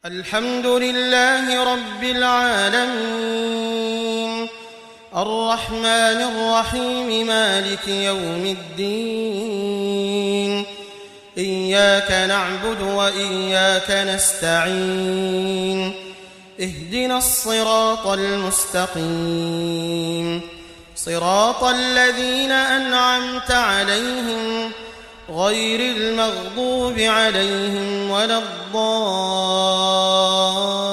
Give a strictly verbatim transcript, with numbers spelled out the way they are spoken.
الحمد لله رب العالمين الرحمن الرحيم مالك يوم الدين إياك نعبد وإياك نستعين اهدنا الصراط المستقيم صراط الذين أنعمت عليهم غير المغضوب عليهم ولا الضالين